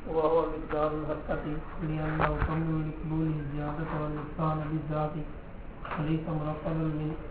وهو مقدار الحركة لأنه كم لقبول الزيادة والنقصان بالذات وليس مركبا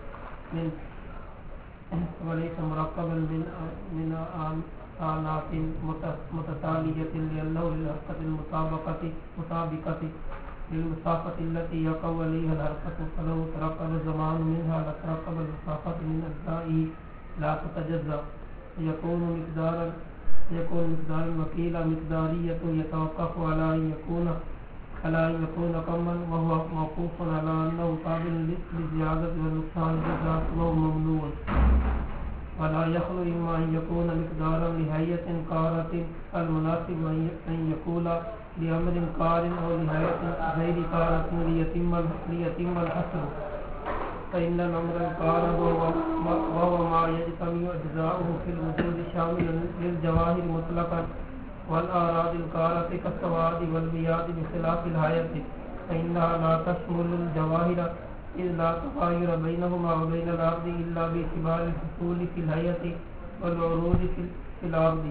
من آلات متتالية لأنه للحركة المطابقة للمسافة التي يقع عليها الحركة فلو تركب زمان منها لتركب المسافة من أجزائه لا تتجزأ يكون مقدار وكيل مقدارية يتوقف على أن يكون كما وهو موقوف على أنه قابل للزيادة والنقصان بالذات وهو ممنوع ولا يخلو إما أن يكون مقدارا لهيئة قارة المناسب أن يكون لأمر قار أو لهيئة غير قارة ليتم الحصر فإن الأمر القار وهو ما يجتمع أجزاؤه في الوجود شاملا للجواهر مطلقا والأعراض القارة كالسواد والبياض بخلاف الهيئة فإنها لا تشمل الجواهر إذ لا تغاير بينهما وبين الأرض إلا باعتبار الحصول في الهيئة والعروض في الأرض.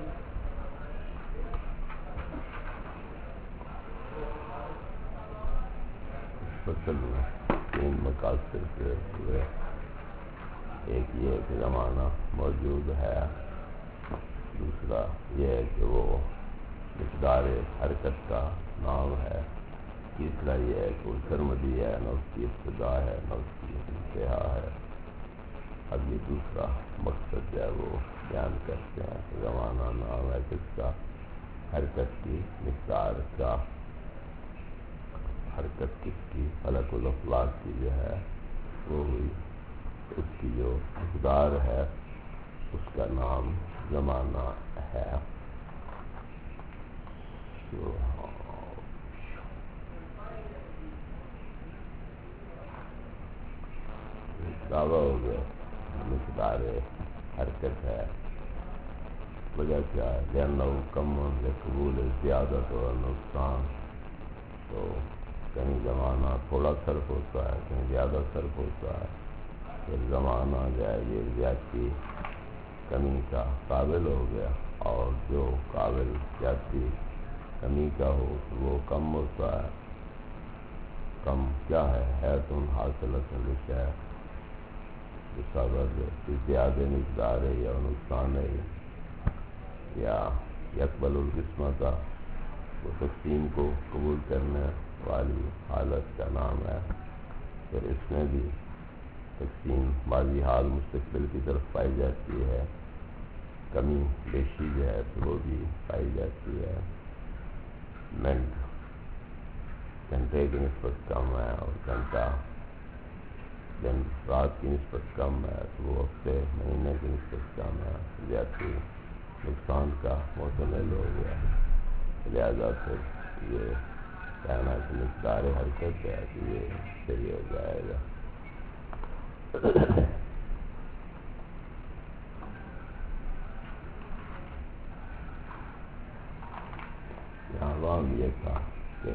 تین مقاصد کے ہوئے ایک یہ کہ زمانہ موجود ہے، دوسرا یہ ہے کہ وہ مقدار حرکت کا نام ہے، تیسرا یہ ہے کہ وہ سرمدی ہے، نہ اس کی ابتدا ہے نہ اس کی انتہا ہے. اب یہ دوسرا مقصد جو ہے وہ بیان کرتے ہیں کہ زمانہ نام ہے کس کا؟ حرکت کی مقدار کا. حرکت کس کی؟ فلک الافلاک کی جو ہے وہ ہوئی، اس کی جو مقدار ہے اس کا نام زمانہ ہے. دعویٰ ہو گیا مقدار حرکت ہے، وجہ کیا ہے؟ لأنه کم لقبول زیادت و نقصان. تو کہیں زمانہ تھوڑا صرف ہوتا ہے، کہیں زیادہ صرف ہوتا ہے. پھر زمانہ جو ہے یہ زیادتی کمی کا قابل ہو گیا، اور جو قابل زیادتی کمی کا ہو تو وہ کم ہوتا ہے. کم کیا ہے تم حاصلت الشیء بسبب زیادہ مقدار ہے یا نقصان ہے یا یقبل القسمت، وہ تقسیم کو قبول کرنے والی حالت کا نام ہے. پھر اس میں بھی تقسیم ماضی حال مستقبل کی طرف پائی جاتی ہے، کمی بیشی جو ہے تو وہ بھی پائی جاتی ہے. منٹ گھنٹے کی نسبت کم ہے اور گھنٹہ دن رات کی نسبت کم ہے تو وہ ہفتے مہینے کی نسبت کم ہے، زیادتی نقصان کا محتمل ہو گیا. لہذا پھر یہ کہنا کہ مقدار حرکت ہے کہ یہ صحیح ہو جائے گا. یہاں وہاں یہ تھا کہ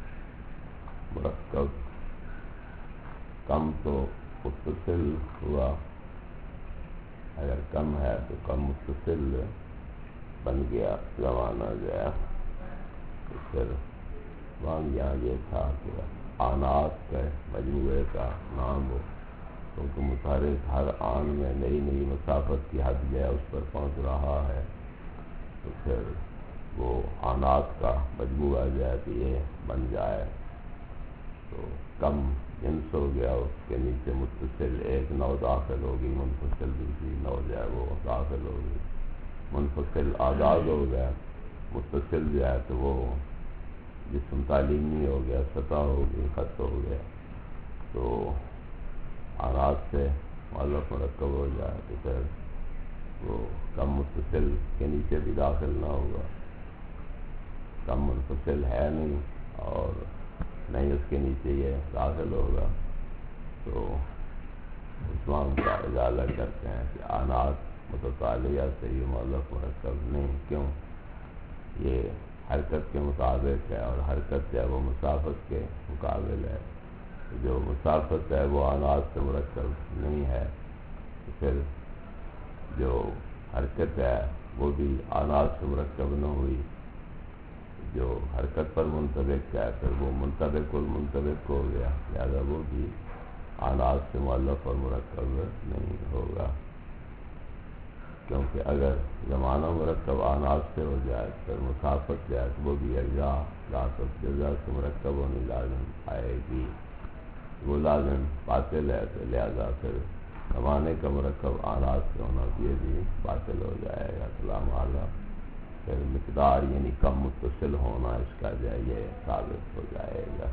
مرکب کم تو متصل ہوا، اگر کم ہے تو کم متصل بن گیا زمانہ جو ہے. تو پھر وہاں یہاں یہ تھا کہ آنات کے مجموعے کا نام ہو، کیونکہ متحرک ہر آن میں نئی نئی مسافت کی حد جو ہے اس پر پہنچ رہا ہے. تو پھر وہ آنات کا مجموعہ جو ہے کہ یہ بن جائے تو کم جنس ہو گیا، اس کے نیچے متصل ایک نو داخل ہوگی، منفصل دوسری نو جو ہے وہ داخل ہوگی. منفصل آزاد ہو گیا، متصل جو ہے تو وہ جسم تعلیمی ہو گیا، سطح ہو گئی، خط ہو گیا. تو آنات سے مؤلف مرکب ہو جائے تو پھر وہ کم متصل کے نیچے بھی داخل نہ ہوگا، کم منفصل ہے نہیں اور نہیں اس کے نیچے یہ داخل ہوگا. تو عثمان کا ازالہ کرتے ہیں کہ آنات متتالیہ سے یہ مؤلف مرکب نہیں. کیوں؟ یہ حرکت کے مطابق ہے اور حرکت ہے وہ مسافت کے مقابل ہے. جو مسافت ہے وہ آنات سے مرکب نہیں ہے، تو پھر جو حرکت ہے وہ بھی آنات سے مرکب نہ ہوئی. حرکت پر منطبق ہے، پھر وہ منطبق المنطبق ہو گیا، لہذا وہ بھی آناس سے مؤلف اور مرکب نہیں ہوگا، کیونکہ اگر زمانہ مرکب آناس سے ہو جائے پھر مسافت جائے تو وہ بھی اجزا لاطف جزا سے مرکب ہونے لازم آئے گی، وہ لازم باطل ہے، تو لہذا پھر زمانے کا مرکب آناس سے ہونا یہ بھی باطل ہو جائے گا، کلام اعلیٰ پھر مقدار یعنی کم متصل ہونا اس کا یہ ثابت ہو جائے گا۔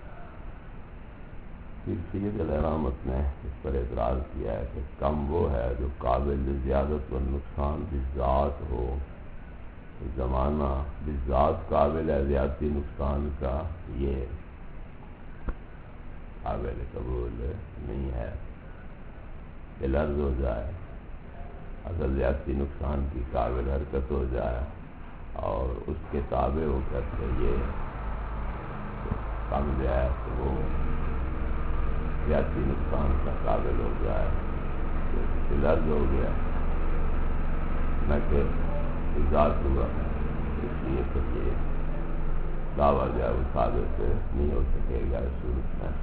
پھر سید الرحمت نے اس پر اعتراض کیا ہے کہ کم وہ ہے جو قابل زیادت و نقصان بذات ہو، زمانہ بذات قابل ہے زیادتی نقصان کا، یہ قابل قبول نہیں ہے، کہ لرز ہو جائے، اگر زیادتی نقصان کی قابل حرکت ہو جائے اور اس کے تابع ہو کر کے یہ کم جائے تو وہ زیادتی نقصان کا قابل ہو جائے، تو لرز ہو گیا نہ کہ ذات ہوا، اس لیے پھر یہ دعویٰ جو ہے وہ ثابت نہیں ہو سکے گا اس صورت میں۔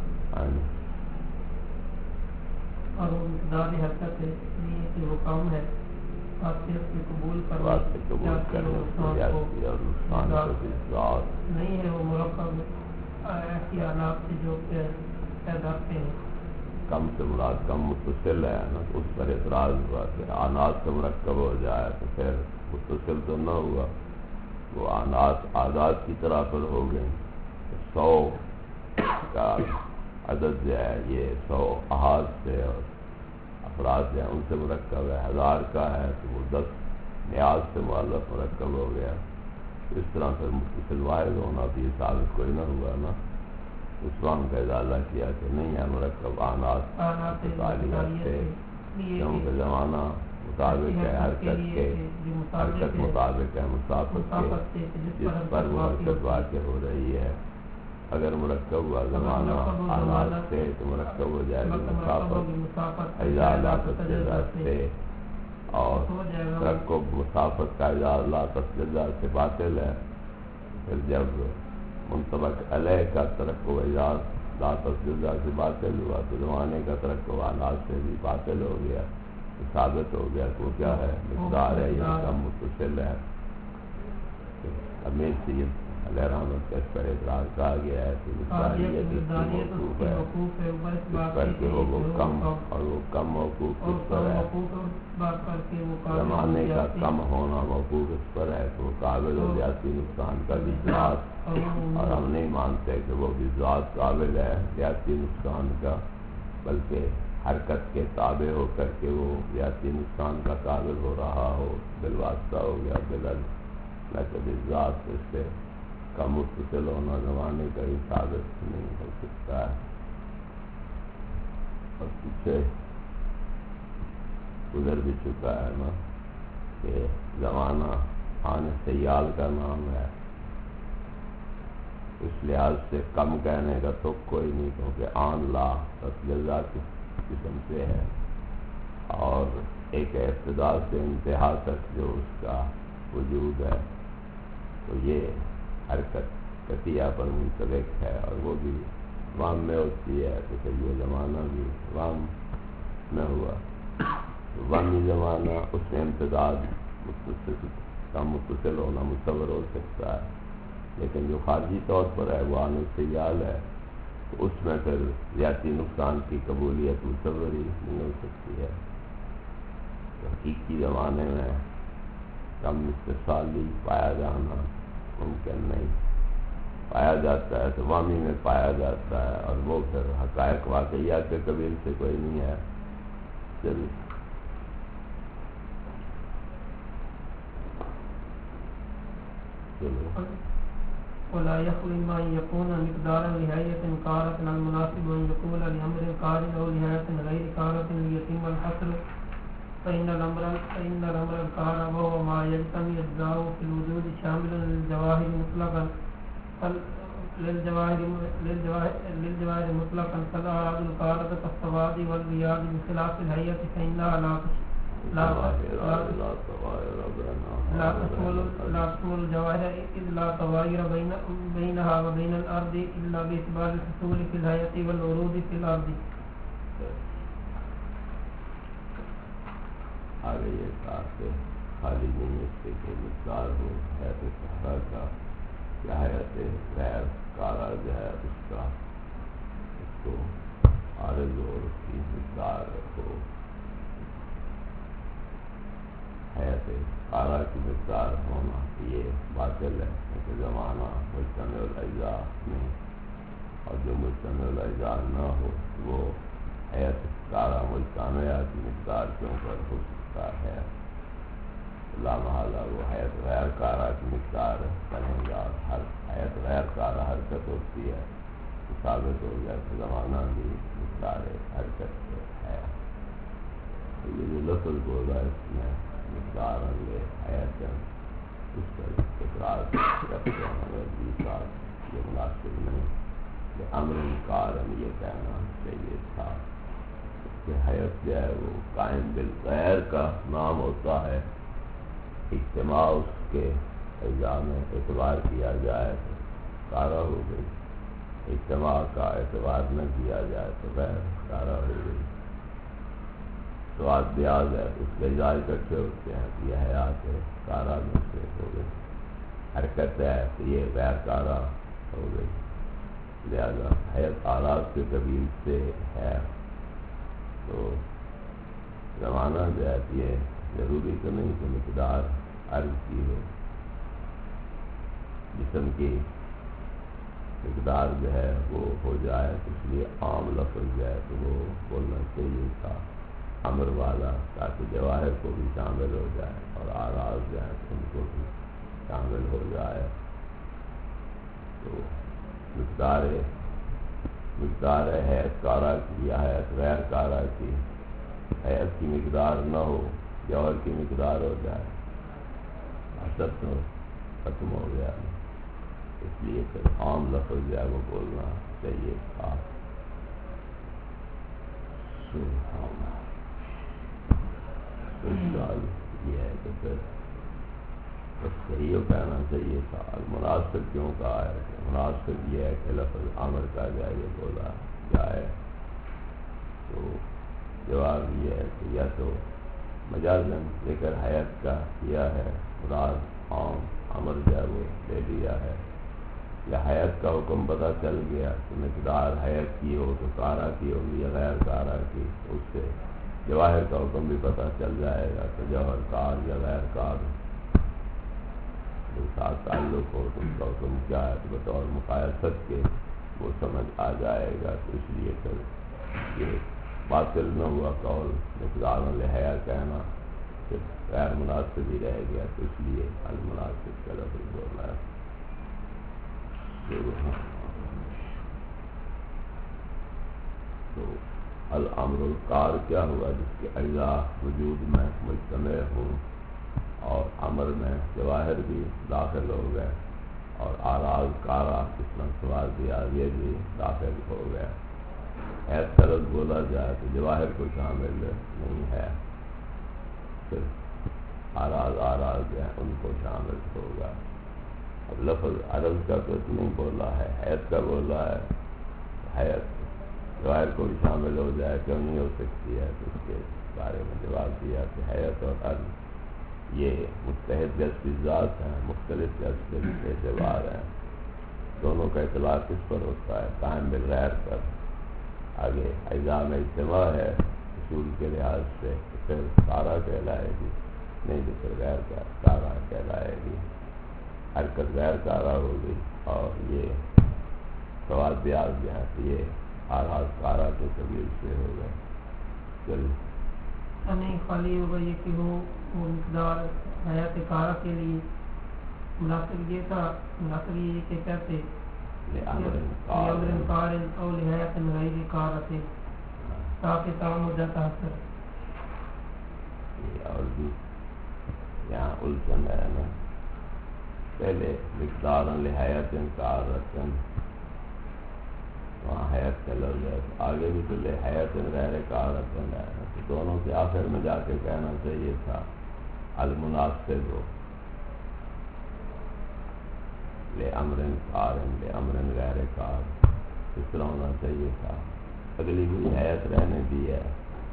اور وہ مقدار حرکت ہے اس لیے کہ وہ کم ہے، واسطے قبول کرنے اور نقصان نہیں ہے، وہ مرکب ایسی آلات سے جو پیدا کرتے ہیں۔ کم سے مراد کم متصل ہے نا، تو اس پر اعتراض ہوا کہ آنات سے مرکب ہو جائے تو پھر متصل تو نہ ہوا، وہ آنات آزاد کی طرح پر ہو گئی، 100 کا عدد جو ہے یہ 100 احاد سے اور افراد جو ہیں ان سے مرکب ہے، 1000 کا ہے تو وہ 10 نیاز سے مؤلف مرکب ہو گیا، اس طرح پھر متصل واحد ہونا بھی ثابت کوئی نہ ہوا نا، اس وقت کا ازالہ کیا کہ نہیں ہے مرکب آنات متعالیت سے، کیونکہ زمانہ مطابق ہے حرکت کے، حرکت مطابق ہے مسافت کے، جس پر وہ حرکت واقع ہو رہی ہے، اگر مرکب ہوا زمانہ آنات سے تو مرکب ہو جائے گا مسافت ازالہ جزا سے، اور ترکب مسافت کا ازالہ جزا سے باطل ہے، پھر جب منطبق علیہ کا ترکب ازالہ جزا سے باطل ہوا تو زمانے کا ترکب آنات سے بھی باطل ہو گیا، تو ثابت ہو گیا کہ وہ کیا ہے، مقدار ہے، یہ کم متصل ہے۔ امیر سید علیہ رحمت کا اس پر اعتراض کہا گیا ہے کہ مقداریت اس کی موقوف ہے، اس پر کہ وہ کم، اور وہ کم موقوف اس پر ہے، زمانے کا کم ہونا موقوف اس پر ہے، تو وہ قابل و زیادتی نقصان کا بھی ذات، اور ہم نہیں مانتے کہ وہ بھی ذات قابل ہے زیادتی نقصان کا، بلکہ حرکت کے تابع ہو کر کے وہ زیادتی نقصان کا قابل ہو رہا ہو، بالواسطہ ہو گیا بلل، نہ کہ بالذات اس سے کا متصل ہونا زمانے کا ہی ثابت نہیں ہو سکتا ہے۔ اور پیچھے گزر بھی چکا ہے نا کہ زمانہ آن سیال کا نام ہے، اس لحاظ سے کم کہنے کا تو کوئی نہیں، کیونکہ آن لا جزا کی قسم سے ہے، اور ایک ابتدا سے انتہا تک جو اس کا وجود ہے تو یہ حرکت قطعیہ پر منطبق ہے، اور وہ بھی وام میں ہوتی ہے، تو پھر یہ زمانہ بھی وام میں ہوا، وامی زمانہ اس میں امتداد متصل ہونا متصور ہو سکتا ہے، لیکن جو خارجی طور پر ہے وہ آن سیال ہے، تو اس میں پھر زیادتی نقصان کی قبولیت متصور ہی نہیں ہو سکتی ہے، حقیقی زمانے میں کم استثالی پایا جانا ممکن نہیں، پایا جاتا ہے تو وامی میں پایا جاتا ہے، اور وہ پھر حقائق واقعیات کے قبیل سے کوئی نہیں ہے۔ ولا يخلو ما يكون مقدارا لهيئة كارة المناسب أن يكون لأمر كار أو لهيئة غير كارة ليتم الحصر، فإن الأمر الكار وهو ما يجتمع أجزاؤه في الوجود شامل للجواهر مطلقا كالأعراض الكارة كالسواد والبياض بخلاف الهيئة فإنها لا لا تشمل الجواهر إذ لا تغاير بينها وبين الأرض إلا باعتبار الحصول في الحياة والورود في الأرض. آگے یہ کہا کہ خالی نہیں اس کے مقدار ہو حیات صحرا کا یا حیات غیر کارا جو ہے اس کا اس کو عارض اور اس کی مقدار ہو. حیات کارا کی مقدار ہونا یہ باطل ہے کیونکہ زمانہ مجتمع الاجزاء میں، اور جو مجتمع الاجزاء نہ ہو وہ حیات کارا مجتمع کی مقدار کیوں پر ہو سکتا ہے. لا محالہ وہ حیات غیر کارا کی مقدار بنے گا. ہر حیات غیر کارا حرکت ہوتی ہے تو ثابت ہو گیا کہ زمانہ بھی مقدار حرکت ہے. یہ جو لفظ بولا اس میں مقدار حیات اس پر اقرار کرتے ہیں مگر یہ مناسب نہیں کہ امر کار یہ کہنا چاہیے تھا کہ حیات جو ہے وہ قائم بالغیر کا نام ہوتا ہے. اجتماع اس کے اجزاء میں اعتبار کیا جائے تو کارا ہو گئی، اجتماع کا اعتبار نہ کیا جائے تو غیر کارا ہو گئی. تو آج بیاض ہے اس کے اجزاء اکٹھے ہوتے ہیں تو یہ حیات ہے کارا میں سے ہو گئی. حرکت ہے تو یہ غیر کارا ہو گئی. لہذا حیات آلات کے قبیل سے ہے تو زمانہ جو ہے یہ ضروری تو نہیں کہ مقدار عرض کی ہو. جسم کی مقدار جو ہے وہ ہو جائے اس لیے عام لفظ جو ہے تو وہ بولنا چاہیے تھا امر والا تاکہ جواہر کو بھی شامل ہو جائے اور آراز جو ہے ان کو بھی شامل ہو جائے. تو مقدار حیات کارا کی یا حیات غیر کارا کی، حیات کی مقدار نہ ہو جوہر کی مقدار ہو جائے اثر تو ختم ہو گیا. اس لیے پھر عام لفظ جو ہے وہ بولنا چاہیے تھا. سوال یہ ہے کہ پھر صحیح کہنا چاہیے تھا. مناسب کیوں کہا ہے؟ مناسب یہ ہے کہ لفظ امر کا جائے یہ بولا جائے. تو جواب یہ ہے کہ یا تو مجازن ذکر حیات کا کیا ہے، مراد عام امر جو ہے وہ لے لیا ہے، یا حیات کا حکم پتہ چل گیا کہ مقدار حیات کی ہو تو کارا کی ہوگی یا غیر کارا کی، اس سے جواہر کا حکم بھی پتہ چل جائے گا کہ جوہر کار یا غیر کار جو ساتھ تعلق ہو تو اس کا حکم کیا ہے تو بطور مقایست کے وہ سمجھ آ جائے گا. تو اس لیے پھر یہ باطل نہ ہوا قول مقدار الحیا کہنا پھر غیر مناسب ہی رہ گیا. تو اس لیے المناسب کا لفظ بولا ہے. تو الامر الکار کیا ہوا؟ جس کے اجزاء وجود میں مجتمع ہوں اور امر میں جواہر بھی داخل ہو گئے اور آراز کارا اس میں سوال دیا یہ بھی داخل ہو گئے. حیات کا لفظ بولا جائے تو جواہر کو شامل نہیں ہے، پھر آراز جو ہیں ان کو شامل ہوگا. اب لفظ عرض کا تو نہیں بولا ہے، حیات کا بولا ہے. حیات جواہر کو بھی شامل ہو جائے کیوں نہیں ہو سکتی ہے؟ تو اس کے بارے میں جواب دیا کہ حیات اور عرض یہ متحد جذب ذات ہیں، مختلف جذب کے اعتبار ہیں. دونوں کا اعتبار کس پر ہوتا ہے؟ قائم بالغیر پر. آگے اجزاء میں اجتماع ہے اصول کے لحاظ سے تو پھر کارا کہلائے گی، نہیں تو پھر غیر کارا کہلائے گی. حرکت غیر کارا ہوگی اور یہ سوال بیاض جو ہے تو یہ آراز کارا کے قبیل سے ہو گئے. چلیے نہیں خالی ہوگا یہ کہ وہ مقدار حیات کارا کے لیے مناسب یہ تھا، مناسب یہ کہ کہتے امر کار او لحیات غیر کارا سے تاکہ تام ہو جاتا حسر. اور بھی یہاں الجھن ہے نا. پہلے مقدار لحیات کارتن وہاں حیات کا لفظ ہے، آگے بھی تو لے حیات غیر کارت ہے، تو دونوں کے آخر میں جا کے کہنا چاہیے تھا المناسب ہو لے امرن کارن لے امرن غیر کار، اس طرح ہونا چاہیے تھا۔ اگلی بھی حیات رہنے دی ہے،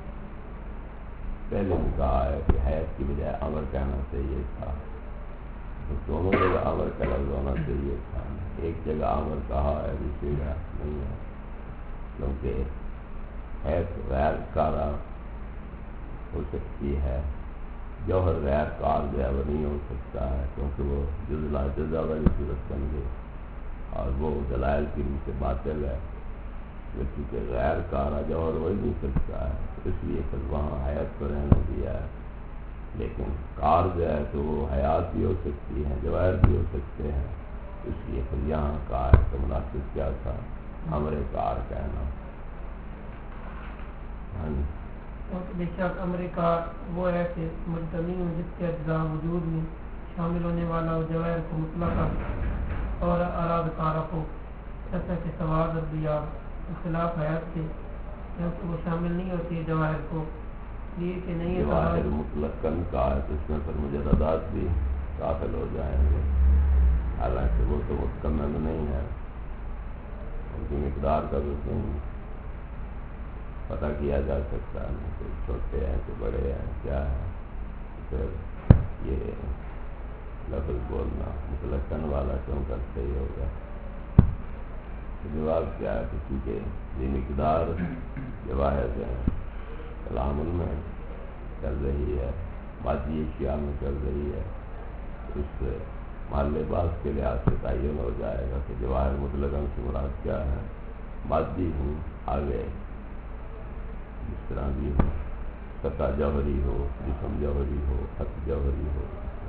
پہلے بھی کہا ہے کہ حیات کی بجائے امر کہنا چاہیے تھا، تو دونوں جگہ امر کا لفظ ہونا چاہیے تھا، ایک جگہ امر کہا ہے دوسری جگہ نہیں ہے، کیونکہ حیات غیر کارا ہو سکتی ہے، جوہر غیر کار جو ہے وہ نہیں ہو سکتا ہے، کیونکہ وہ جزلا جزا والی صورت بن گئی اور وہ دلائل کی روح سے باطل ہے، کیونکہ غیر کارا جوہر ہو ہی نہیں سکتا ہے، اس لیے پھر وہاں حیات کو رہنے دیا ہے۔ لیکن کار جو ہے تو وہ حیات بھی ہو سکتی ہے، جواہر بھی ہو سکتے ہیں، اس لیے پھر یہاں کار کا مناسب کیا تھا، امر کار کہنا۔ بے شک امر کار وہ ہے کہ مجتمع جس کے اجزاء وجود میں شامل ہونے والا وہ جواہر کو مطلق اور اراد کارہ کو جیسا کہ سواد اور دیار خلاف حیات کے، کیونکہ وہ شامل نہیں ہوتی ہے جواہر کو، یہ کہ نہیں جواہر مطلق کا ہے تو اس میں پھر مجردات بھی داخل ہو جائیں گے، حالانکہ وہ تو متکمل نہیں ہے، ان کی مقدار کا بھی نہیں پتہ کیا جا سکتا ہے، کوئی چھوٹے ہیں کوئی بڑے ہیں کیا ہے، پھر یہ لفظ بولنا مطلقاً والا کیوں کرتے ہی ہوگا؟ جواب کیا ہے؟ کسی کے یہ مقدار جواہر ہیں کلام ان میں چل رہی ہے، مادی اشیاء میں چل رہی ہے، اس محل باز کے لحاظ سے تعین ہو جائے گا کہ جواہر مطلقاً سے مراد کیا ہے، مادی ہوں آگے جس طرح بھی ہو، سطح جوہری ہو، جسم جوہری ہو، خط جوہری ہو،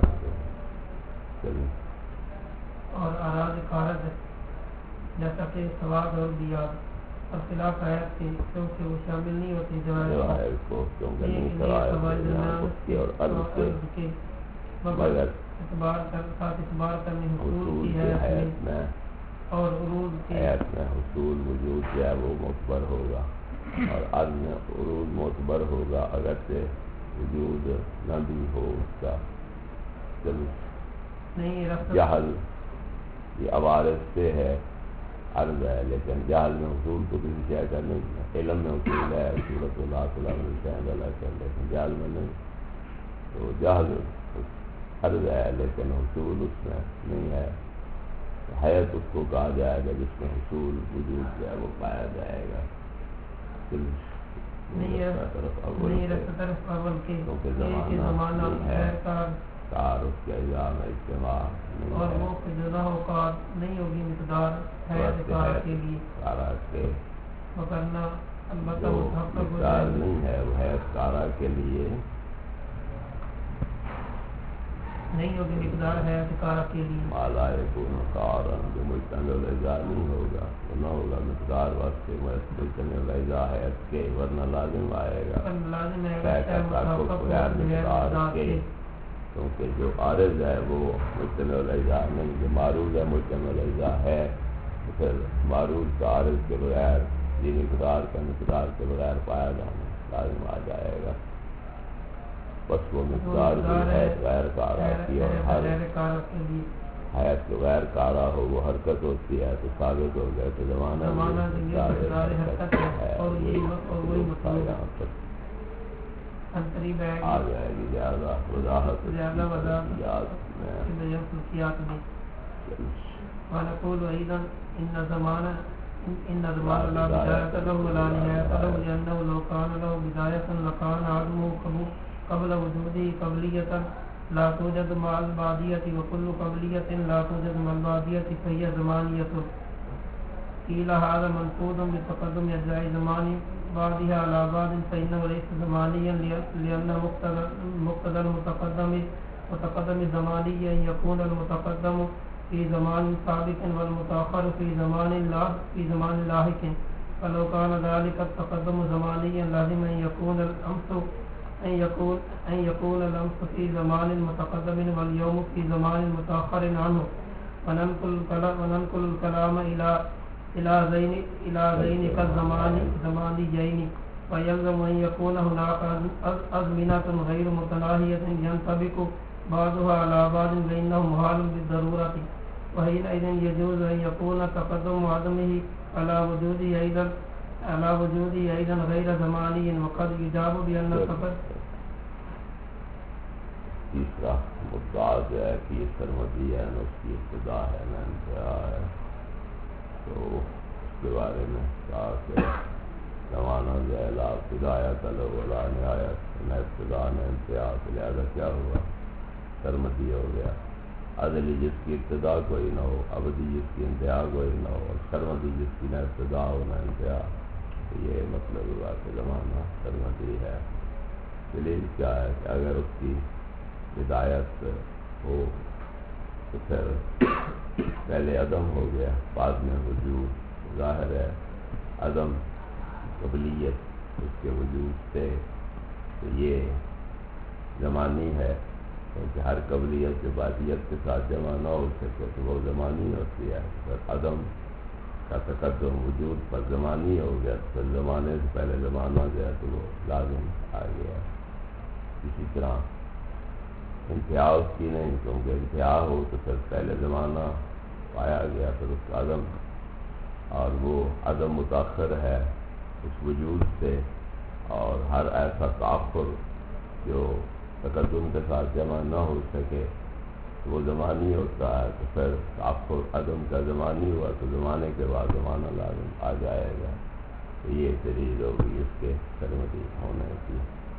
چلیے۔ اور اراد کارج جیسا کہ سواد اور دیار اور خلاف حیات کے، کیونکہ وہ شامل نہیں ہوتی جواہر کو، کیونکہ نہیں سوائے اور عرض کے مگر اعتبار کرنے حصول کی حیات میں اور عروض کی حیات میں حصول وجود جو ہے وہ معتبر ہوگا، اور عرض میں عروض معتبر ہوگا اگرچہ وجود نہ بھی ہو اس کا۔ جہل یہ عوارض سے ہے، عرض ہے، لیکن جہل میں حصول تو کسی شے کا نہیں ہے، علم میں حصول ہے، صورت اللہ صلی اللہ علیہ وسلم، لیکن جہل میں نہیں، تو جہل عرض ہے لیکن حصول اس میں نہیں ہے، حیات اس کو کہا جائے گا جس میں حصول وجود جو ہے وہ پایا جائے گا۔ طرف اول کے زمانہ ہے کار اس کے اجزاء میں اجتماع نہیں اور ہے، وہ جزا و کار نہیں ہوگی مقدار حیات کار کے لیے، کارا کے وگرنہ البتہ جو متحقق ہو مقدار جائے نہیں ہے وہ حیات کارا کے لیے نہیں ہوگی، مقدار حیات کارا کے لیے مالا یکون کارن جو مجتمع الاجزاء نہیں ہوگا، وہ نہ ہوگا مقدار واسطے مجتمع الاجزاء حیات کے، ورنہ لازم آئے گا لازم ہے بغیر مقدار کے، کیونکہ جو عارض ہے وہ مجتمع الاجزاء نہیں، جو معروض ہے مجتمع الاجزاء ہے، تو پھر معروض کا عارض کے بغیر یہ مقدار کا مقدار کے بغیر پایا جانا لازم آ جائے گا، بس وہ مقدار بھی ہے غیر کارا کی، اور ہر حیات جو غیر کارا ہو وہ حرکت ہوتی ہے تو ثابت ہو گیا تو زمانہ حرکت ہے، اور وہی یہاں پر آ جائے گی زیادہ وضاحت ونقول أيضا إن زمان لا بداية له ولا نهاية له، لأنه لو كان له بداية لكان عدمه قبل وجوده قبلية لا توجد مع البعدية، وكل قبلية لا توجد مع البعدية فهي زمانية. قيل هذا منقوض بتقدم أجزاء زمان بعضها على بعض، فإنه ليس زمانيا، لأن مقتضى المتقدم زماني أن يكون المتقدم في زمان سابق والمتأخر في زمان لاحق، فلو كان ذلك التقدم زمانيا لازم أن يكون الأمس في زمان متقدم واليوم في زمان متأخر عنه، وننقل الكلام إلى إلى ذينك الزمانيين ويلزم أن يكون هناك أزمنة غير متناهية ينطبق بعضها على بعض بينه محال بالضرورة وحينئذ يجوز أن يكون تقدم عدمه على وجوده أيضا غير زماني وقد يجاب بأن السفر. تیسرا مدعا جو ہے کہ یہ سرمدی ہے نہ اس کی ابتدا ہے نہ انتہا ہے، تو اس کے بارے میں کہا کہ زمانہ جو ہے لا ابتدایت له ولا نہایت، نہ ابتدا نہ انتہا، لہذا کیا ہوا؟ سرمدی ہو گیا۔ ازلی جس کی ابتدا کوئی نہ ہو، ابدی جس کی انتہا کوئی نہ ہو، اور سرمدی جس کی نہ ابتدا ہو نہ انتہا، تو یہ مطلب ہوا کہ زمانہ سرمدی ہے۔ دلیل کیا ہے کہ اگر اس کی ہدایت ہو تو پھر پہلے عدم ہو گیا، بعد میں وجود، ظاہر ہے عدم قبلیت اس کے وجود سے، تو یہ زمانی ہے، کیونکہ ہر قبلیت جو بعدیت کے ساتھ جمع نہ ہو سکے تو وہ زمانی ہوتی ہے۔ پھر عدم کا تقدم وجود پر زمانی ہو گیا، پھر زمانے سے پہلے زمانہ جو ہے تو وہ لازم آ گیا۔ اسی طرح انتہا اس کی نہیں، کیونکہ انتہا ہو تو پھر پہلے زمانہ پایا گیا، پھر اس کا عدم، اور وہ عدم متاخر ہے اس وجود سے، اور ہر ایسا تاخر جو تقدم کے ساتھ جمع نہ ہو سکے تو وہ زمانی ہوتا ہے، تو پھر تاخر عدم کا زمانی ہوا تو زمانے کے بعد زمانہ لازم آ جائے گا۔ تو یہ دلیل ہوگی اس کے سرمدی ہونے کی۔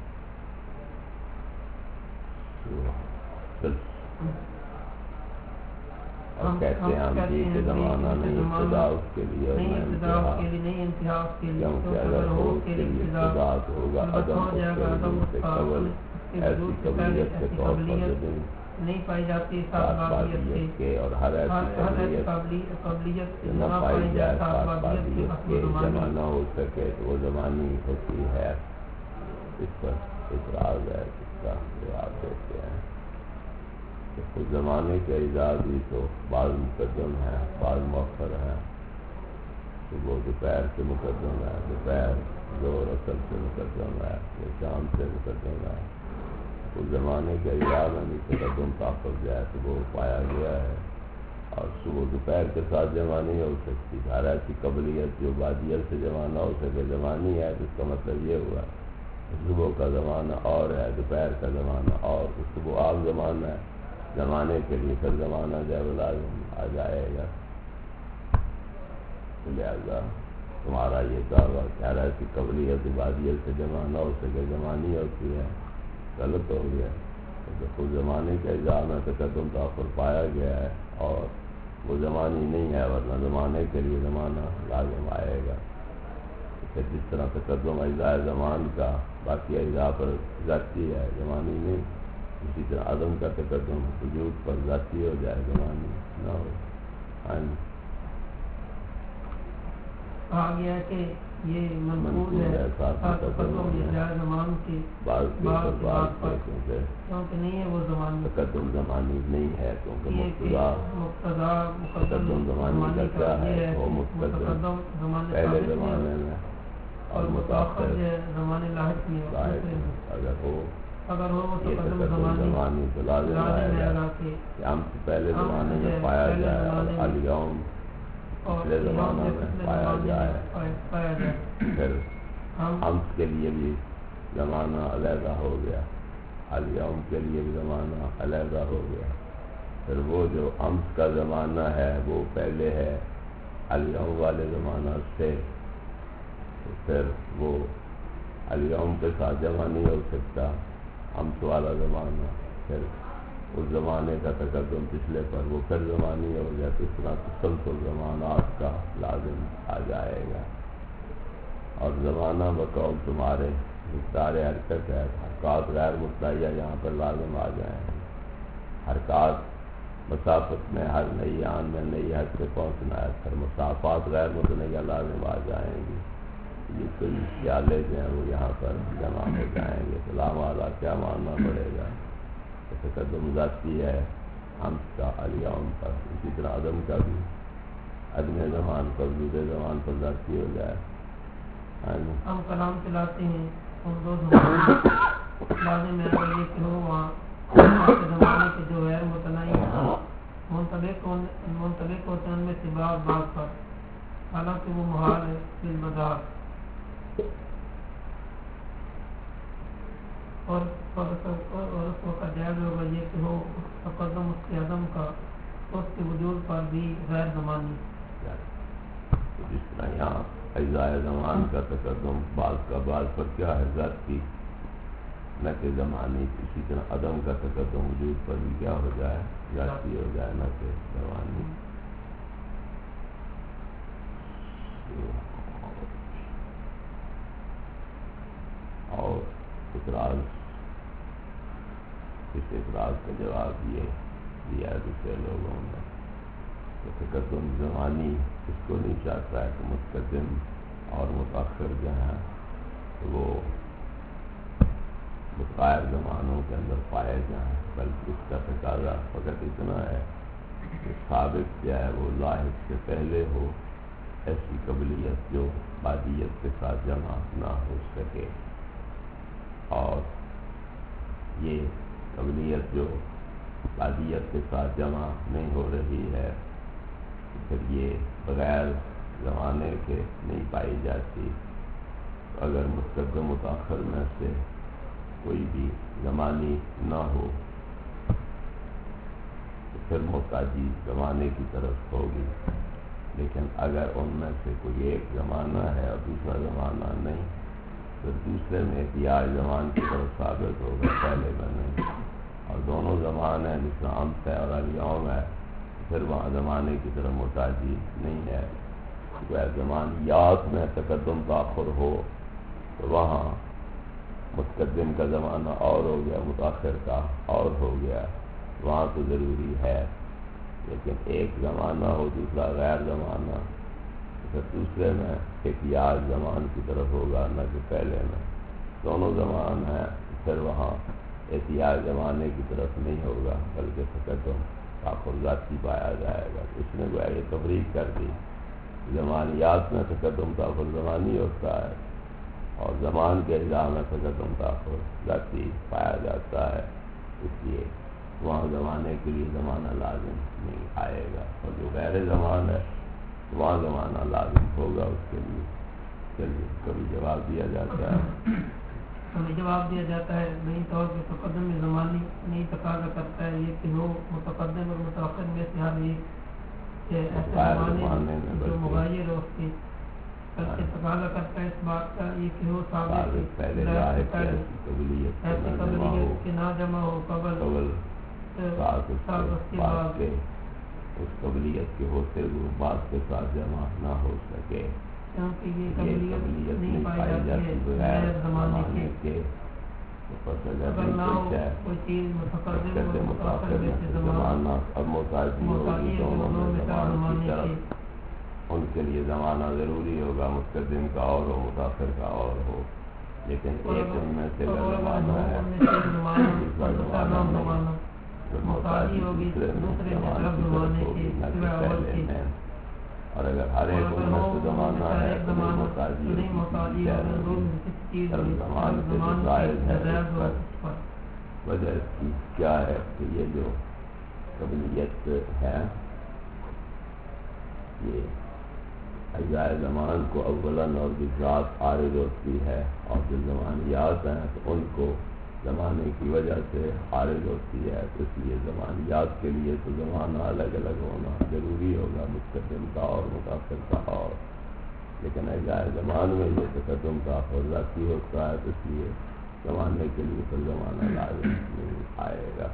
اور کہتے ہیں ہم جی کہ زمانہ نہیں ابتدا اس کے لیے اور نہ انتہا، کیونکہ اگر ہو اس کے لیے ابتدا تو ہوگا عدم اس کے وجود سے قبل، ایسی قبلیت کے طور پر جو نہیں پائی جاتی ساتھ بادیت کے، اور ہر ایسی قبلیت جو نہ پائی جائے ساتھ بادیت کے، جمع نہ ہو سکے تو وہ زمانی ہوتی ہے۔ اس پر اعتراض ہے، اس کا جواب دیتے ہیں کہ خود زمانے کے اعزاز بھی تو بعض مقدم ہے بعض مؤخر ہے۔ صبح دوپہر سے مقدم ہے، دوپہر ظہر اثر سے مقدم ہے، یا شام سے مقدم ہے۔ خود زمانے کے اعزاز میں بھی تقدم تاخر جائے تو وہ پایا گیا ہے، اور صبح دوپہر کے ساتھ جمع نہیں ہو سکتی۔ ہر ایسی قبلیت جو بعدیت سے جمع نہ ہو سکے زمانی ہے، جس کا مطلب یہ ہوا صبح کا زمانہ اور ہے، دوپہر کا زمانہ اور، تو صبح عام زمانہ ہے، زمانے کے لیے پھر زمانہ جب لازم آ جائے گا۔ لہذا تمہارا یہ دعویٰ کہ ہر ایسی قبلیت بعدیت سے جمع نہ ہو سکے زمانی ہوتی ہے، غلط ہو گیا، کیونکہ خود زمانے کے اجزاء میں تقدم تاخر پایا گیا ہے، اور وہ زمانی نہیں ہے، ورنہ زمانے کے لیے زمانہ لازم آئے گا۔ پھر جس طرح تقدم اجزاء زمان کا باقی اجزاء پر ذاتی ہے، زمانی نہیں، اسی طرح عدم کا تقدم وجود پر ذاتی ہو جائے، زمانی نہ ہو۔ ہاں جی، کہا گیا کہ یہ منقول ہے تقدم اجزاء زمان کے بعد کیونکہ نہیں ہے وہ زمان، تقدم زمانی نہیں ہے، کیونکہ مقتضا تقدم زمانی کا کیا ہے؟ وہ مقتدم پہلے زمانے میں اور متاخر زمانے لاحق میں، اگر ہو تو تقدم زمانی تو لازم آئے گا کہ ہم سے پہلے زمانے میں پایا جائے، اور الیوم پچھلے زمانہ میں پایا جائے، پھر ہمس کے لیے بھی زمانہ علیحدہ ہو گیا، الیوم کے لیے بھی زمانہ علیحدہ ہو گیا۔ پھر وہ جو ہمس کا زمانہ ہے وہ پہلے ہے الیوم والے زمانہ سے، تو پھر وہ الیوم کے ساتھ جمع نہیں ہو سکتا ہمس والا زمانہ، پھر اس زمانے کا تقدم پچھلے پر وہ پھر زمانی ہو گیا، تو اس طرح تسلسل زمانات کا لازم آ جائے گا۔ اور زمانہ بقول تمہارے مقدار حرکت ہے، حرکات غیر متعیہ یہاں پر لازم آ جائیں گے۔ حرکات مسافت میں ہر نئی آن میں نئی حد سے پہنچنا ہے، پھر مسافات غیر متنیہ لازم آ جائیں گی۔ یہ کوئی خیالے جو ہیں وہ یہاں پر جمع ہو جائیں گے۔ سلام والا کیا ماننا پڑے گا؟ تقدم ذاتی ہے ہمس کا الیوم پر، اسی طرح عدم کا بھی عدم زمان پر وجود زمان پر ذاتی ہو جائے. ہم کلام چلاتے ہیں ان دو زمانے لازم ہے یہ کہ ہو وہاں زمانے کے جو غیر متنائی منطبق ہوتے ہیں ان میں سے بعض پر، حالانکہ وہ محال ہے بالمدار. اور اس وقت جائز ہوگا یہ کہ ہو تقدم اس کے عدم کا اس کے وجود پر بھی غیر زمانی. جس طرح یہاں اجزاء زمان کا تقدم بعض کا بعض پر کیا ہے ذاتی نہ کہ زمانی، اسی طرح عدم کا تقدم وجود پر بھی کیا ہو جائے ذاتی ہو جائے نہ کہ زمانی. اور اس اعتراض کا جواب یہ دیا دوسرے لوگوں نے کہ تقدم زمانی اس کو نہیں چاہتا ہے کہ متقدم اور متاخر جو ہیں وہ متغیر زمانوں کے اندر پائے جائیں، بلکہ اس کا تقاضا فقط اتنا ہے کہ ثابت کیا ہے وہ لاحق سے پہلے ہو ایسی قبلیت جو بعدیت کے ساتھ جمع نہ ہو سکے. اور یہ قبلیت جو بعدیت کے ساتھ جمع نہیں ہو رہی ہے پھر یہ بغیر زمانے کے نہیں پائی جاتی. اگر متقدم متاخر میں سے کوئی بھی زمانی نہ ہو تو پھر محتاجی زمانے کی طرف ہوگی. لیکن اگر ان میں سے کوئی ایک زمانہ ہے اور دوسرا زمانہ نہیں تو دوسرے میں احتیاج زمان کی طرف ثابت ہوگا، پہلے میں نہیں. اور دونوں زمان ہیں جس میں امت ہے اور الیوم ہے، پھر وہاں زمانے کی طرف محتاجی نہیں ہے. زمانیات میں تقدم تاخر ہو تو وہاں متقدم کا زمانہ اور ہو گیا، متاخر کا اور ہو گیا، وہاں تو ضروری ہے. لیکن ایک زمانہ ہو دوسرا غیر زمانہ، پھر دوسرے میں احتیاج زمان کی طرف ہوگا نہ کہ پہلے میں. دونوں زمان ہیں پھر وہاں احتیاج زمانے کی طرف نہیں ہوگا بلکہ تقدم تاخر ذاتی پایا جائے گا. اس نے گویا یہ تفریق کر دی. زمانیات میں تقدم تاخر زمانی ہوتا ہے اور زمان کے اجزاء میں تقدم تاخر ذاتی پایا جاتا ہے. اس لیے وہاں زمانے کے لیے زمانہ لازم نہیں آئے گا، اور جو غیر زمان ہے وہاں زمانہ لازم ہوگا اس کے لیے. چلیے کبھی جواب دیا جاتا ہے. ہمیں جواب دیا جاتا ہے نئی طور پہ تقدم میں زمانی نہیں تقاضا کرتا ہے یہ کہ ہو متقدم اور متاخر میں سے ہر ایک ایسے زمانے جو مغایر ہو اس کے بلکہ تقاضا کرتا ہے اس بات کا یہ کہ ہو ثابت ایسی قبلیت کے نہ جمع ہو قبل اس قبلیت کے ہوتے ہوئے بعد کے ساتھ جمع نہ ہو سکے. کیونکہ یہ قبلیت نہیں پائی جاتی ہے بغیر زمانے کے. اگر نہ ہو کوئی چیز متقدم اور متاخر میں سے زمانہ اب محتاجی ہوگی دونوں میں زمان کی طرف. ان کے لیے زمانہ ضروری ہوگا، متقدم کا اور ہو متاخر کا اور ہو. لیکن ایک ان میں سے زمانہ ہے دوسرا زمانہ محتاجی ہوگی دوسرے زمانے کی نہ کہ پہلے میں. اور اگر ہر ایک ان میں سے زمانہ ہے تو محتاجی ہوگی زمان سے جو زائد ہے اس پر. وجہ اس کی کیا ہے کہ یہ جو قبلیت ہے یہ اجزاء زمان کو اولاً اور بذات عارض ہوتی ہے، اور جو زمانیات ہیں تو ان کو زمانے کی وجہ سے عارض ہوتی ہے. اس لیے زمانیات کے لیے تو زمانہ الگ الگ ہونا ضروری ہوگا، متقدم کا اور متاخر کا اور. لیکن اجزاء زمان میں یہ تقدم تاخر ذاتی ہوتا ہے، اس لیے زمانے کے لیے تو زمانہ لازم نہیں آئے گا.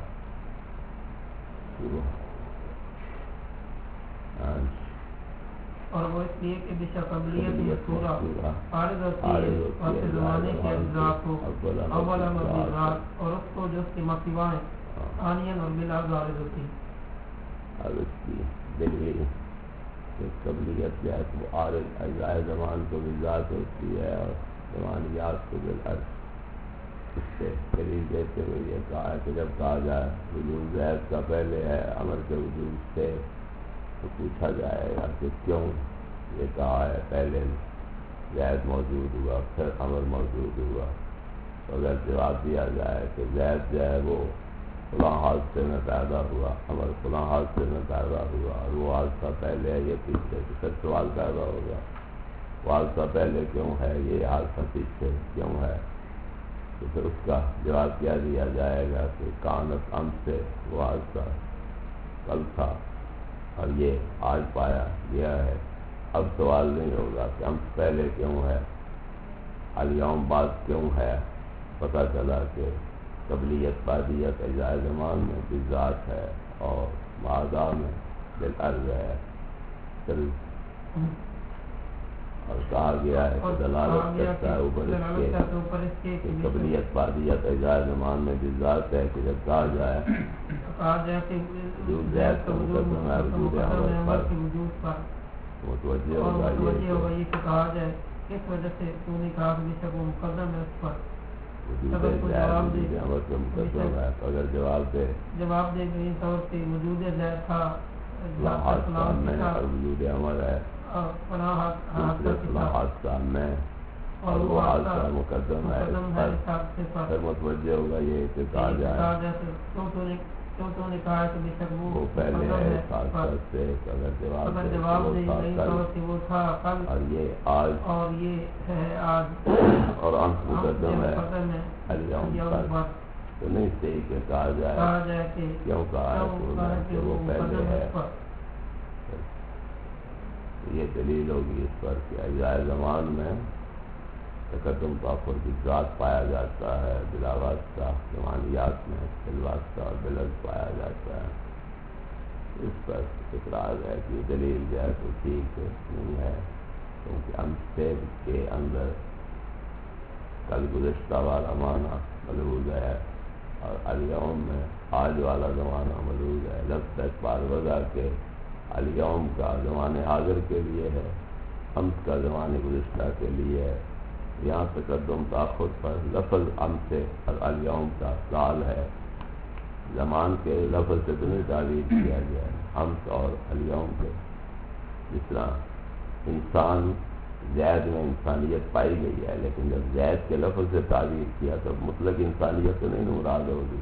اور وہ اس لیے کہ بے شک قبلیت مذکورہ عارض ہوتی ہے وقت زمانے کے اجزاء کو اولا و بالذات، اور اس کو جو اس کے مقیوہ ہیں ثانیاً اور بالعرض عارض ہوتی ہے. اب اس کی دلیل قبلیت جو ہے وہ عارض اجزاء زمان کو بالذات ہوتی ہے اور زمانیات کو بالعرض. اس سے دلیل دیتے ہوئے یہ کہا ہے کہ جب کہا جائے وجود زید کا پہلے ہے امر کے وجود سے تو پوچھا جائے گا کہ کیوں یہ کہا ہے پہلے زید موجود ہوا پھر امر موجود ہوا. تو اگر جواب دیا جائے کہ زید جو ہے وہ فلاں حادثے میں پیدا ہوا، امر فلاں حادثے میں پیدا ہوا اور وہ حادثہ پہلے ہے یہ پیچھے، تو پھر سوال پیدا ہوگا وہ حادثہ پہلے کیوں ہے، یہ حادثہ پیچھے کیوں ہے. تو پھر اس کا جواب کیا دیا جائے گا کہ کانت ام سے وہ حادثہ کل تھا اور یہ آج پایا گیا ہے. اب سوال نہیں ہوگا کہ ام پہلے کیوں ہے، الیوم بعد کیوں ہے. پتہ چلا کہ قبلیت بعدیت اجزائے زمان میں بالذات ہے اور معاذا میں بالعرض ہے. پھر اور کہا گیا ہے کہ دلالت کرتا ہے اوپر اس کے کہ قبلیت بعدیت اجزائے زمان میں بالذات ہے کہ جب کہا جائے کہ وجود زید کا مقدم ہے وجود عمر پر متوجہ ہوگا یہ کہ کہا جائے کس وجہ سے تو نے کہا کہ بے شک وہ مقدم ہے اس پر وجود زید عمر پر مقدم ہے. تو اگر جواب دے کہ یہ طور سے وجود زید تھا حادثہ میں اور وجود عمر ہے حادثہ میں اور وہ حادثہ مقدم ہے اس پر پھر متوجہ ہوگا یہ کہ کہا جائے کیوں تو نے کہا کہ بے شک وہ پہلے ہے ساتھ سے. اگر جواب دے وہ تھا کل اور یہ آج اور یہ ہے آج اور انت مقدم ہے الیوم پر، تو نہیں صحیح کہ کہا جائے کہ کیوں کہا ہے کہ وہ پہلے ہے. یہ دلیل ہوگی اس پر کہ اجزائے زمان میں تقدم تاخر کی ذات پایا جاتا ہے بلا واسطہ، زمانیات میں بالواسطہ اور بلفظ پایا جاتا ہے. اس پر اعتراض ہے کہ دلیل جو ہے تو ٹھیک نہیں ہے، کیونکہ امثل کے اندر کل گزشتہ والا معنی ملحوظ ہے اور الیوم میں آج والا زمانہ ملحوظ ہے. لفظ اعتبار وضع کے الیوم کا زمانے حاضر کے لیے ہے، امس کا زمانے گزشتہ کے لیے ہے. یہاں تقدم تاخر پر لفظ امس سے اور الیوم کا سال ہے، زمان کے لفظ سے نہیں تعبیر کیا گیا ہے امس اور الیوم کے. جس طرح انسان زید میں انسانیت پائی گئی ہے، لیکن جب زید کے لفظ سے تعبیر کیا تو مطلق انسانیت تو نہیں مراد ہوگی،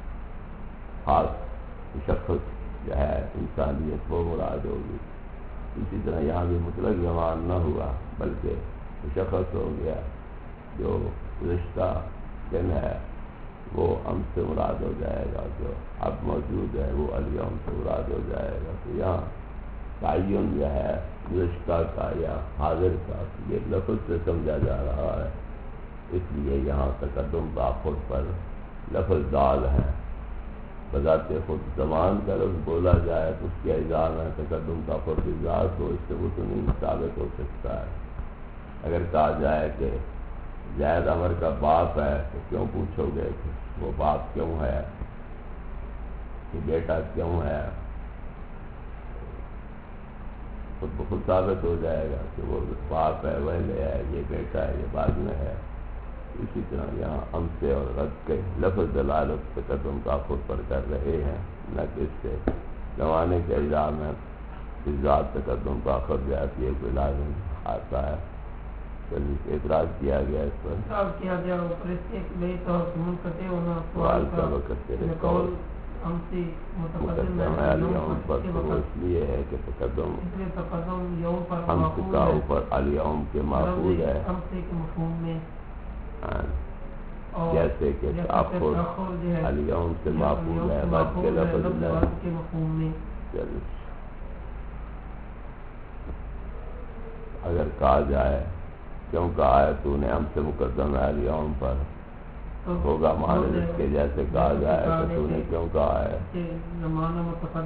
خاص شخص جو ہے انسانیت وہ مراد ہوگی. اسی طرح یہاں بھی مطلق زمان نہ ہوا بلکہ شخص ہو گیا، جو گزشتہ دن ہے وہ ام سے مراد ہو جائے گا، جو اب موجود ہے وہ الیوم سے مراد ہو جائے گا. تو یہاں تعین جو ہے گزشتہ کا یا حاضر کا یہ لفظ سے سمجھا جا رہا ہے، اس لیے یہاں تقدم تاخر پر لفظ دال ہے. بذات خود زمان کا لفظ بولا جائے تو اس کی اجزاء میں تقدم تاخر کی ذات ہو، اس سے وہ تو نہیں ثابت ہو سکتا ہے. اگر کہا جائے کہ زید عمر کا باپ ہے تو کیوں پوچھو گے کہ وہ باپ کیوں ہے، کہ بیٹا کیوں ہے، خود بخود ثابت ہو جائے گا کہ وہ باپ ہے پہلے ہے، یہ بیٹا ہے یہ بعد میں ہے. اسی طرح یہاں امسے اور رد کے لفظ دلالت تقدم تاخر پر کر رہے ہیں، نہ کہ اس سے زمانے کے اجزاء میں ذات تقدم تاخر جاتی ہے کوئی لازم آتا ہے. اعتراض کیا گیا اس پر سوال کا وقت مقدم ہے الیوم پر، تو وہ اس لیے ہے کہ تقدم امس کا اوپر الیوم کے محفوظ ہے، جیسے کہ تاخر الیوم سے محفوظ ہے بعد کے لفظ میں. اگر کہا جائے کیوں کہا ہے تو نے ہم سے مقدم ہے الیوم پر، ہوگا معنی اس کے جیسے کہا جائے کہ تو نے کیوں کہا ہے زمانہ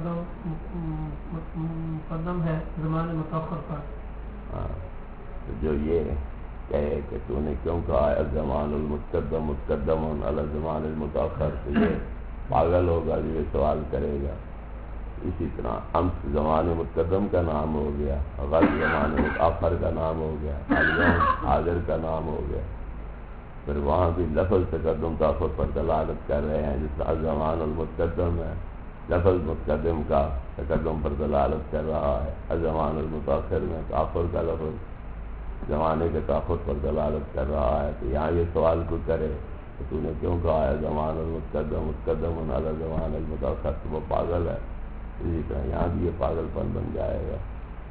مقدم ہے زمانہ متاخر پر. تو جو یہ کہے کہ تو نے کیوں کہا ہے الزمان المتقدم متقدم علی الزمان المتاخر، تو یہ پاگل ہوگا جو یہ سوال کرے گا. اسی طرح امس زمان متقدم کا نام ہو گیا، غد زمان متاخر کا نام ہو گیا، الیوم حاضر کا نام ہو گیا. پھر وہاں بھی لفظ تقدم تاخر پر دلالت کر رہے ہیں، جس طرح زمان المتقدم ہے، لفظ متقدم کا تقدم پر دلالت کر رہا ہے. الزمان المتاخر میں تاخر کا لفظ زمانے کے تاخر پر دلالت کر رہا ہے. تو یہاں یہ سوال کو کرے کہ تو نے کیوں کہا ہے زمان المتقدم متقدم علی زمان المتاخر، تو وہ پاگل ہے. اسی طرح یہاں بھی یہ پاگل پن بن جائے گا.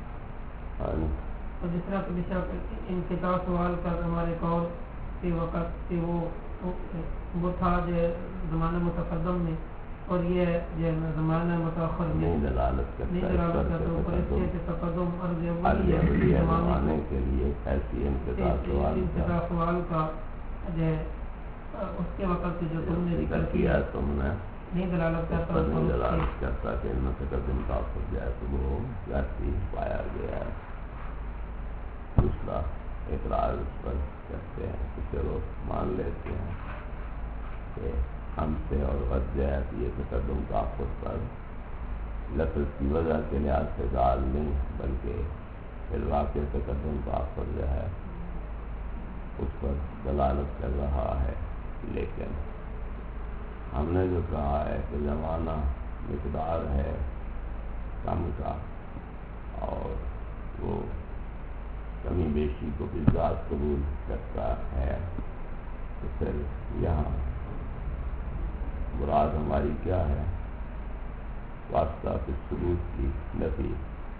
اور جس طرح بے شک انقطاع سوال کر ہمارے قول کے وقت کہ وہ تھا جو زمانہ متقدم میں، اور یہ جو زمانہ متاخر میں نہیں دلالت کرتا تقدم زمانے کے لیے ایسی انقطاع سوال کا جو اس کے وقت جو تم نے ذکر کیا تم نے نہیں دلالت کرتا، نہیں دلالت کرتا کہ ان میں تقدم تاخر جائے تو وہ ویسی پایا گیا ہے. دوسرا اعتراض اس پر کرتے ہیں کہ چلو مان لیتے ہیں کہ ہم سے اور وجہ ہے کہ یہ تقدم تاخر پر لفظ کی وجہ کے لحاظ سے دال نہیں، بلکہ فی الواقع تقدم تاخر جو ہے اس پر دلالت کر رہا ہے. لیکن ہم نے جو کہا ہے کہ زمانہ مقدار ہے کم کا، اور وہ کمی بیشی کو بھی ذات قبول کرتا ہے، تو پھر یہاں مراد ہماری کیا ہے؟ واسطہ فی الثبوت کی نفی.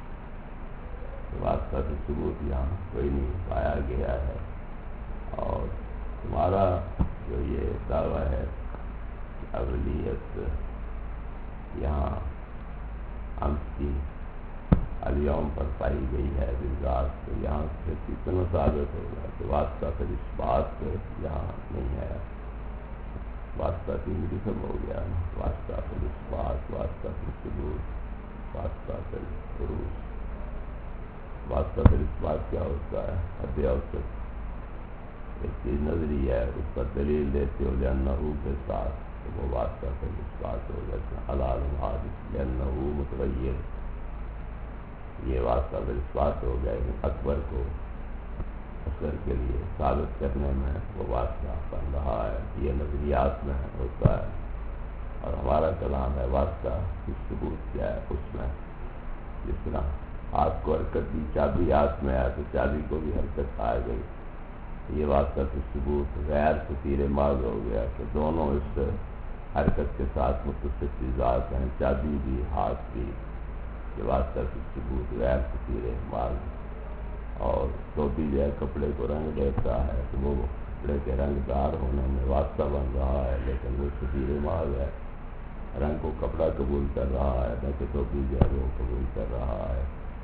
واسطہ فی الثبوت یہاں کوئی نہیں پایا گیا ہے. اور تمہارا جو یہ دعویٰ ہے کہ اولیت یہاں امس کی الیوم پر پائی گئی ہے بالذات، تو یہاں سے کتنا ثابت ہوگا کہ واسطہ پھر اس بات یہاں نہیں ہے. واسطہ تین قسم ہو گیا نا، واسطہ پھر اس بات، واسطہ پھر ثبوت، واسطہ پھر عروج. واسطہ پھر اس بات کیا ہوتا ہے؟ حد اوسط ایک چیز نظری ہے، اس پر دلیل دیتے ہو لأنہو کے ساتھ، تو وہ واسطہ پھر اس بات ہو جاتا ہے. حلال حادث لأنہو متغیر، یہ واسطہ پھر اس بات ہو گیا. اکبر کو اثر کے لیے ثابت کرنے میں وہ واسطہ بن رہا ہے. یہ نظریات میں ہوتا ہے، اور ہمارا کلام ہے واسطہ کی ثبوت کیا ہے. اس میں جس طرح ہاتھ کو حرکت دی، چابی ہاتھ میں آیا تو چابی کو بھی حرکت آ گئی. یہ واسطہ کی ثبوت غیر ستیر ماض ہو گیا کہ دونوں اس حرکت کے ساتھ متصف ذات ہیں، چابی بھی ہاتھ بھی. یہ واسطہ کی ثبوت غیر ستیر ماض. اور دھوبی جو ہے کپڑے کو رنگ دیتا ہے تو وہ کپڑے کے رنگ دار ہونے میں واسطہ بن رہا ہے، لیکن وہ ستیر ماض ہے. رنگ کو کپڑا قبول کر رہا ہے نہ کہ دھوبی جو ہے وہ قبول کر رہا ہے.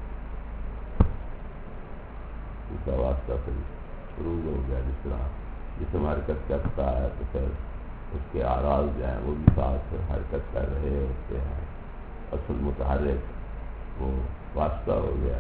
اس کا واسطہ پھر شروع ہو گیا. جس طرح جسم حرکت کرتا ہے تو پھر اس کے اعراض جو ہیں وہ بھی ساتھ حرکت کر رہے ہوتے ہیں. اصل متحرک وہ واسطہ ہو گیا،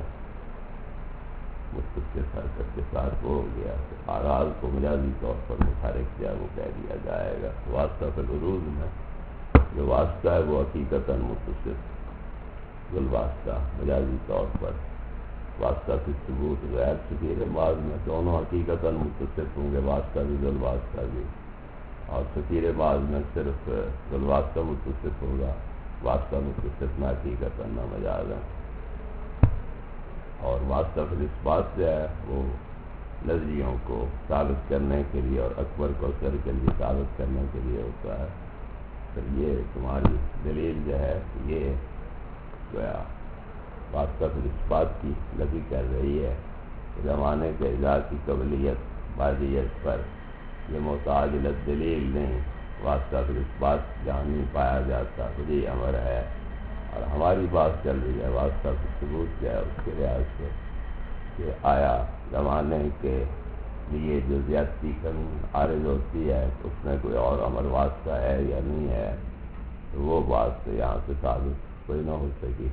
متصف حرکت کے ساتھ وہ ہو گیا. تو اعراض کو مجازی طور پر متحرک کیا وہ کہہ دیا جائے گا. واسطہ پھر عروج میں جو واسطہ ہے وہ حقیقتاً متصف بالواسطہ مجازی طور پر. واسطہ کی ثبوت غیر ستیر ماض میں دونوں حقیقتاً متصف ہوں گے، واسطہ بھی بالواسطہ بھی. اور ستیر ماض میں صرف بالواسطہ متصف ہوگا، واسطہ متصف نہ حقیقتاً نہ مجازاً. اور واسطہ پھر اس بات سے ہے وہ نظریوں کو ثابت کرنے کے لیے اور اکبر کو اثر کے لیے ثابت کرنے کے لیے ہوتا ہے. پھر یہ تمہاری دلیل جو ہے یہ گویا واسطہ پھر اس بات کی نفی کر رہی ہے کہ زمانے کے اجزاء کی قبلیت بعدیت پر یہ محتاج دلیل نہیں. واسطہ پھر اس بات جہاں نہیں پایا جاتا خود ہی امر ہے. اور ہماری بات چل رہی ہے واسطہ کی ثبوت کیا ہے اس کے لحاظ سے کہ آیا زمانے کے لیے جو زیادتی کمی عارض ہوتی ہے اس میں کوئی اور امر واسطہ ہے یا نہیں ہے. تو وہ بات یہاں سے ثابت کوئی نہ ہو سکی.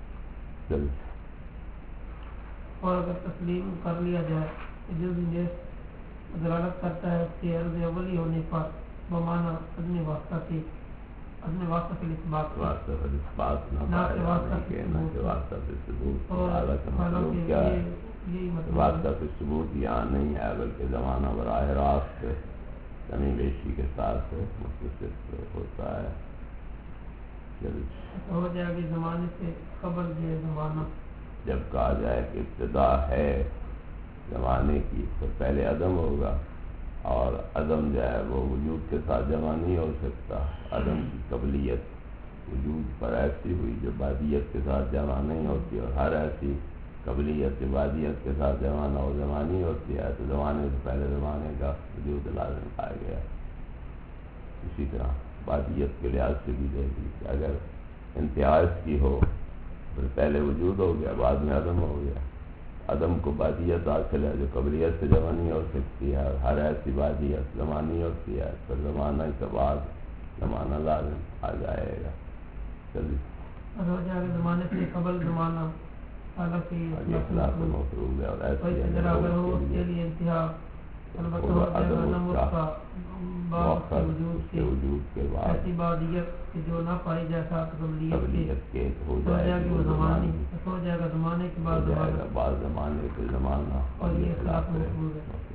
اور اگر تسلیم کر لیا جائے کہ جو بھی دلالت کرتا ہے اس کے عرض اولی ہونے پر بمانا عدم واسطہ کی عدم واسطہ کے اثبات واسطہ کے اثبات نہ کہ واسطہ کے ثبوت. واسطہ کے ثبوت یہاں نہیں ہے بلکہ زمانہ براہ راست کمی بیشی کے ساتھ متصف ہوتا ہے. ہو جائے گی زمانے سے قبل جو زمانہ. جب کہا جائے کہ ابتدا ہے زمانے کی تو پہلے عدم ہوگا، اور عدم جو ہے وہ وجود کے ساتھ جمع نہیں ہو سکتا. عدم کی قبلیت وجود پر ایسی ہوئی جو بعدیت کے ساتھ جمع نہیں ہوتی، اور ہر ایسی قبلیت جو بعدیت کے ساتھ جمع نہ ہو جمع نہیں ہوتی ہے، تو زمانے سے پہلے زمانے کا وجود لازم پایا گیا. اسی طرح بعدیت کے لحاظ سے بھی دیکھیے کہ اگر انتہا اس کی ہو پھر پہلے وجود ہو گیا بعد میں عدم ہو گیا. عدم کو بعدیت حاصل ہے جو قبلیت سے جمع نہیں ہو سکتی ہے، اور ہر ایسی بعدیت زمانی ہوتی ہے، پھر زمانہ کے بعد زمانہ لازم آ جائے گا. چلیے ہو جائے گا زمانے سے قبل زمانہ، حالانکہ یہ اخلاق مفروض ہے، اور ایسی اگر ہو اس کے لیے انتہا البتہ ہو جائے گا نم اس کا بعد کے وجود کے بعد ایسی بعدیت کہ جو نہ پائی جائے ساتھ قبلیت کے ہو جائے گی وہ زمانے ہو جائے گا زمانے کے بعد بعد زمانے کے زمانہ، اور یہ اخلاق مفروض ہے.